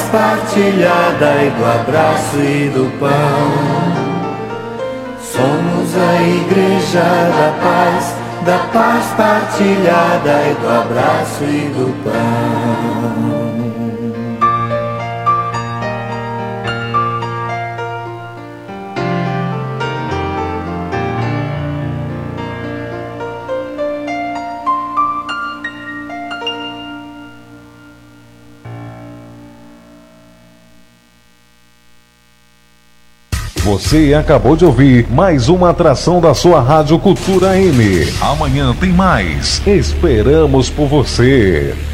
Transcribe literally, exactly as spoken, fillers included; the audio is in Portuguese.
partilhada e do abraço e do pão. Somos a igreja da paz, da paz partilhada e do abraço e do pão. Você acabou de ouvir mais uma atração da sua Rádio Cultura M. Amanhã tem mais. Esperamos por você.